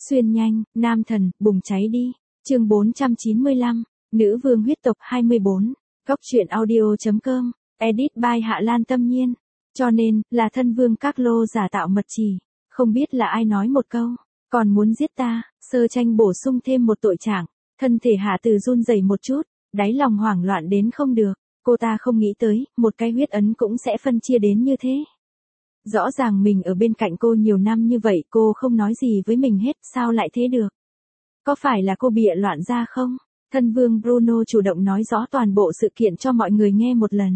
Xuyên nhanh, nam thần, bùng cháy đi. Chương 495, Nữ vương huyết tộc 24. Góc truyện audio.com. Edit by Hạ Lan Tâm Nhiên. Cho nên, là thân vương các lô giả tạo mật chỉ. Không biết là ai nói một câu. Còn muốn giết ta, Sơ Tranh bổ sung thêm một tội trạng. Thân thể Hạ Từ run rẩy một chút, đáy lòng hoảng loạn đến không được. Cô ta không nghĩ tới, một cái huyết ấn cũng sẽ phân chia đến như thế. Rõ ràng mình ở bên cạnh cô nhiều năm như vậy, cô không nói gì với mình hết, sao lại thế được? Có phải là cô bịa loạn ra không? Thân vương Bruno chủ động nói rõ toàn bộ sự kiện cho mọi người nghe một lần.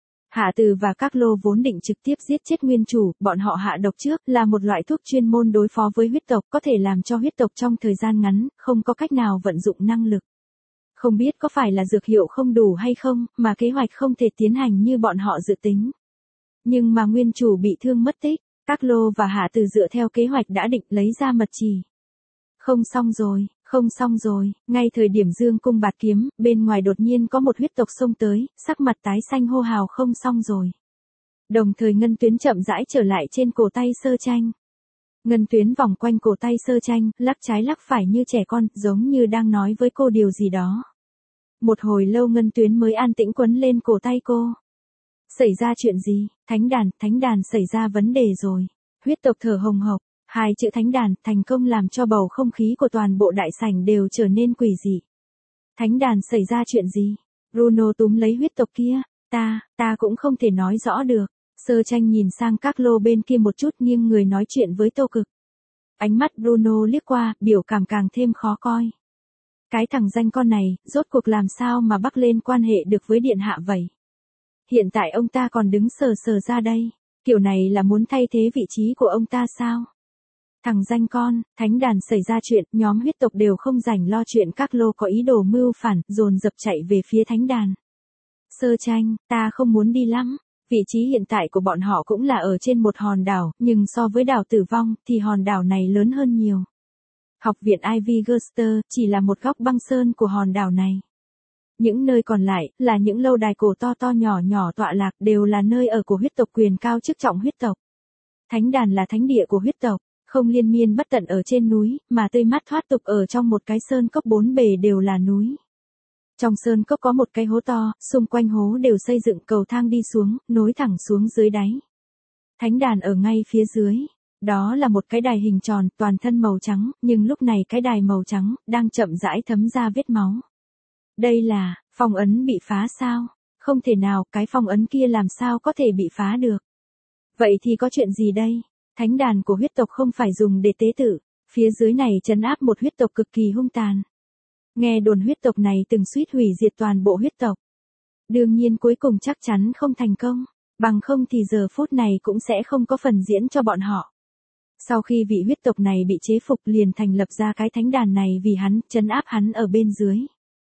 Hạ Từ và các lô vốn định trực tiếp giết chết nguyên chủ, bọn họ hạ độc trước là một loại thuốc chuyên môn đối phó với huyết tộc, có thể làm cho huyết tộc trong thời gian ngắn, không có cách nào vận dụng năng lực. Không biết có phải là dược hiệu không đủ hay không, mà kế hoạch không thể tiến hành như bọn họ dự tính. Nhưng mà nguyên chủ bị thương mất tích, các lô và Hạ Từ dựa theo kế hoạch đã định lấy ra mật chỉ. Không xong rồi, ngay thời điểm dương cung bạt kiếm, bên ngoài đột nhiên có một huyết tộc xông tới, sắc mặt tái xanh hô hào không xong rồi. Đồng thời ngân tuyến chậm rãi trở lại trên cổ tay Sơ Tranh. Ngân tuyến vòng quanh cổ tay Sơ Tranh, lắc trái lắc phải như trẻ con, giống như đang nói với cô điều gì đó. Một hồi lâu ngân tuyến mới an tĩnh quấn lên cổ tay cô. Xảy ra chuyện gì? Thánh đàn xảy ra vấn đề rồi. Huyết tộc thở hồng hộc, hai chữ thánh đàn thành công làm cho bầu không khí của toàn bộ đại sảnh đều trở nên quỷ dị. Thánh đàn xảy ra chuyện gì? Bruno túm lấy huyết tộc kia, ta cũng không thể nói rõ được. Sơ Tranh nhìn sang các lô bên kia một chút nghiêng người nói chuyện với Tô Cực. Ánh mắt Bruno liếc qua, biểu cảm càng thêm khó coi. Cái thằng danh con này, rốt cuộc làm sao mà bắc lên quan hệ được với điện hạ vậy? Hiện tại ông ta còn đứng sờ sờ ra đây, kiểu này là muốn thay thế vị trí của ông ta sao? Thằng danh con, thánh đàn xảy ra chuyện, nhóm huyết tộc đều không rảnh lo chuyện các lô có ý đồ mưu phản, dồn dập chạy về phía thánh đàn. Sơ Tranh, ta không muốn đi lắm, vị trí hiện tại của bọn họ cũng là ở trên một hòn đảo, nhưng so với đảo tử vong, thì hòn đảo này lớn hơn nhiều. Học viện Ivy Gerster chỉ là một góc băng sơn của hòn đảo này. Những nơi còn lại, là những lâu đài cổ to nhỏ nhỏ tọa lạc, đều là nơi ở của huyết tộc quyền cao chức trọng huyết tộc. Thánh đàn là thánh địa của huyết tộc, không liên miên bất tận ở trên núi, mà tươi mát thoát tục ở trong một cái sơn cốc bốn bề đều là núi. Trong sơn cốc có một cái hố to, xung quanh hố đều xây dựng cầu thang đi xuống, nối thẳng xuống dưới đáy. Thánh đàn ở ngay phía dưới. Đó là một cái đài hình tròn, toàn thân màu trắng, nhưng lúc này cái đài màu trắng, đang chậm rãi thấm ra vết máu. Đây là, phong ấn bị phá sao? Không thể nào, cái phong ấn kia làm sao có thể bị phá được? Vậy thì có chuyện gì đây? Thánh đàn của huyết tộc không phải dùng để tế tự, phía dưới này trấn áp một huyết tộc cực kỳ hung tàn. Nghe đồn huyết tộc này từng suýt hủy diệt toàn bộ huyết tộc. Đương nhiên cuối cùng chắc chắn không thành công, bằng không thì giờ phút này cũng sẽ không có phần diễn cho bọn họ. Sau khi vị huyết tộc này bị chế phục liền thành lập ra cái thánh đàn này vì hắn, trấn áp hắn ở bên dưới.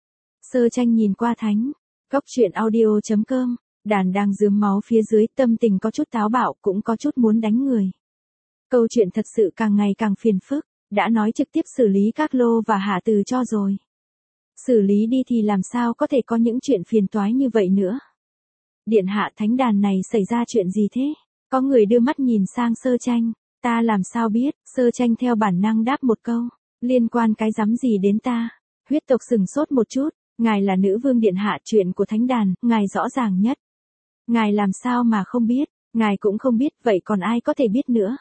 Sơ Tranh nhìn qua thánh, góc truyện audio.com, đàn đang rướm máu phía dưới, tâm tình có chút táo bạo, cũng có chút muốn đánh người. Câu chuyện thật sự càng ngày càng phiền phức, đã nói trực tiếp xử lý các lô và Hạ Từ cho rồi. Xử lý đi thì làm sao có thể có những chuyện phiền toái như vậy nữa. Điện hạ, thánh đàn này xảy ra chuyện gì thế? Có người đưa mắt nhìn sang Sơ Tranh, ta làm sao biết? Sơ Tranh theo bản năng đáp một câu, liên quan cái rắm gì đến ta? Huyết tộc sừng sốt một chút, ngài là nữ vương điện hạ, chuyện của thánh đàn, ngài rõ ràng nhất. Ngài làm sao mà không biết, ngài cũng không biết, vậy còn ai có thể biết nữa?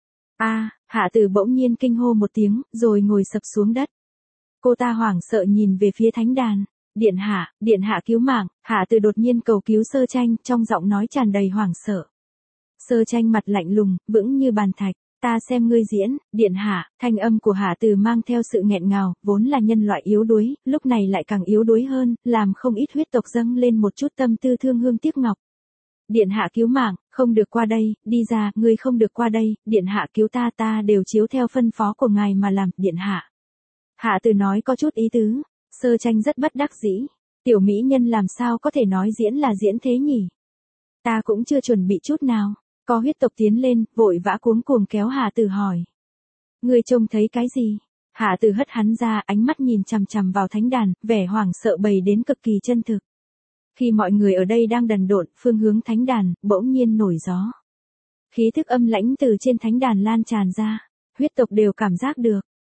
Hạ Từ bỗng nhiên kinh hô một tiếng, rồi ngồi sập xuống đất. Cô ta hoảng sợ nhìn về phía thánh đàn. Điện hạ cứu mạng. Hạ Từ đột nhiên cầu cứu Sơ Tranh, trong giọng nói tràn đầy hoảng sợ. Sơ Tranh mặt lạnh lùng, vững như bàn thạch. Ta xem ngươi diễn, điện hạ. Thanh âm của Hạ Từ mang theo sự nghẹn ngào, vốn là nhân loại yếu đuối, lúc này lại càng yếu đuối hơn, làm không ít huyết tộc dâng lên một chút tâm tư thương hương tiếc ngọc. Điện hạ cứu mạng, không được qua đây, đi ra, ngươi không được qua đây, điện hạ cứu ta, ta đều chiếu theo phân phó của ngài mà làm, điện hạ. Hạ Từ nói có chút ý tứ. Sơ Tranh rất bất đắc dĩ. Tiểu mỹ nhân làm sao có thể nói diễn là diễn thế nhỉ? Ta cũng chưa chuẩn bị chút nào. Có huyết tộc tiến lên, vội vã cuống cuồng kéo Hạ Từ hỏi. Ngươi trông thấy cái gì? Hạ Từ hất hắn ra, ánh mắt nhìn chằm chằm vào thánh đàn, vẻ hoảng sợ bày đến cực kỳ chân thực. Khi mọi người ở đây đang đần độn, phương hướng thánh đàn, bỗng nhiên nổi gió. Khí thức âm lãnh từ trên thánh đàn lan tràn ra. Huyết tộc đều cảm giác được.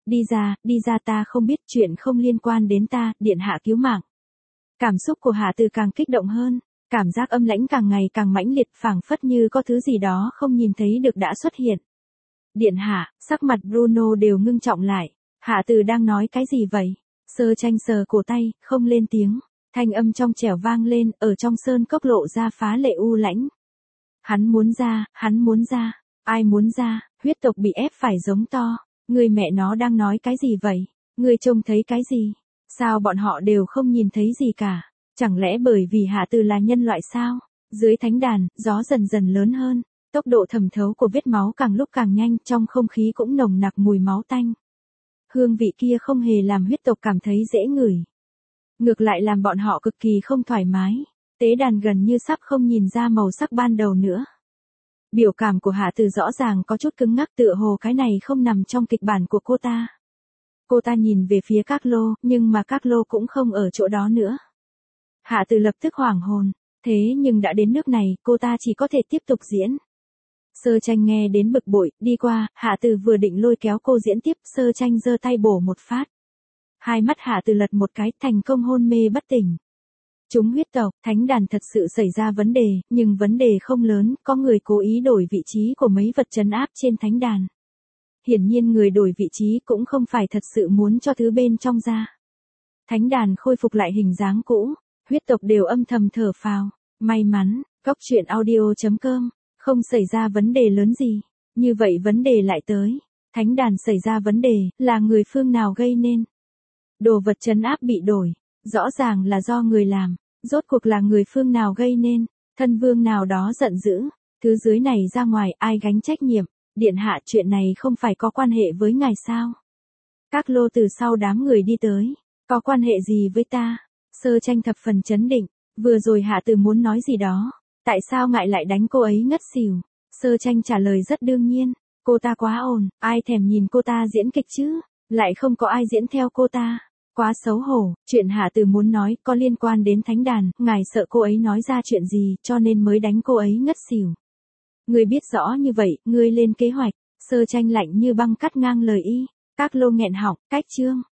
đi ra ta không biết chuyện không liên quan đến ta, điện hạ cứu mạng. Cảm xúc của Hạ Từ càng kích động hơn, cảm giác âm lãnh càng ngày càng mãnh liệt phảng phất như có thứ gì đó không nhìn thấy được đã xuất hiện. Điện hạ, sắc mặt Bruno đều ngưng trọng lại, Hạ Từ đang nói cái gì vậy? Sơ Tranh sờ cổ tay, không lên tiếng, thanh âm trong trẻo vang lên, ở trong sơn cốc lộ ra phá lệ u lãnh. Hắn muốn ra, ai muốn ra, huyết tộc bị ép phải giống to, người mẹ nó đang nói cái gì vậy? Người trông thấy cái gì? Sao bọn họ đều không nhìn thấy gì cả? Chẳng lẽ bởi vì Hạ Từ là nhân loại sao? Dưới thánh đàn, gió dần dần lớn hơn, tốc độ thẩm thấu của vết máu càng lúc càng nhanh, trong không khí cũng nồng nặc mùi máu tanh. Hương vị kia không hề làm huyết tộc cảm thấy dễ ngửi. Ngược lại làm bọn họ cực kỳ không thoải mái. Tế đàn gần như sắp không nhìn ra màu sắc ban đầu nữa. Biểu cảm của Hạ Từ rõ ràng có chút cứng ngắc, tựa hồ cái này không nằm trong kịch bản của cô ta. Cô ta nhìn về phía Các Lô, nhưng mà Các Lô cũng không ở chỗ đó nữa. Hạ Từ lập tức hoảng hồn, thế nhưng đã đến nước này, cô ta chỉ có thể tiếp tục diễn. Sơ Tranh nghe đến bực bội, đi qua, Hạ Từ vừa định lôi kéo cô diễn tiếp, Sơ Tranh giơ tay bổ một phát. Hai mắt Hạ Từ lật một cái, thành công hôn mê bất tỉnh. Chúng huyết tộc, thánh đàn thật sự xảy ra vấn đề, nhưng vấn đề không lớn, có người cố ý đổi vị trí của mấy vật trấn áp trên thánh đàn. Hiển nhiên người đổi vị trí cũng không phải thật sự muốn cho thứ bên trong ra. Thánh đàn khôi phục lại hình dáng cũ, huyết tộc đều âm thầm thở phào, may mắn, Góc Truyện Audio.com, không xảy ra vấn đề lớn gì, như vậy vấn đề lại tới, thánh đàn xảy ra vấn đề, là người phương nào gây nên. Đồ vật trấn áp bị đổi, rõ ràng là do người làm, rốt cuộc là người phương nào gây nên, thân vương nào đó giận dữ, thứ dưới này ra ngoài ai gánh trách nhiệm, điện hạ chuyện này không phải có quan hệ với ngài sao. Các Lô từ sau đám người đi tới, có quan hệ gì với ta, Sơ Tranh thập phần chấn định, vừa rồi Hạ Từ muốn nói gì đó, tại sao ngại lại đánh cô ấy ngất xỉu, Sơ Tranh trả lời rất đương nhiên, cô ta quá ồn, ai thèm nhìn cô ta diễn kịch chứ, lại không có ai diễn theo cô ta. Quá xấu hổ, chuyện Hạ Từ muốn nói có liên quan đến thánh đàn, ngài sợ cô ấy nói ra chuyện gì cho nên mới đánh cô ấy ngất xỉu. Ngươi biết rõ như vậy, ngươi lên kế hoạch, Sơ Tranh lạnh như băng cắt ngang lời y, Các Lô nghẹn họng, cách chương.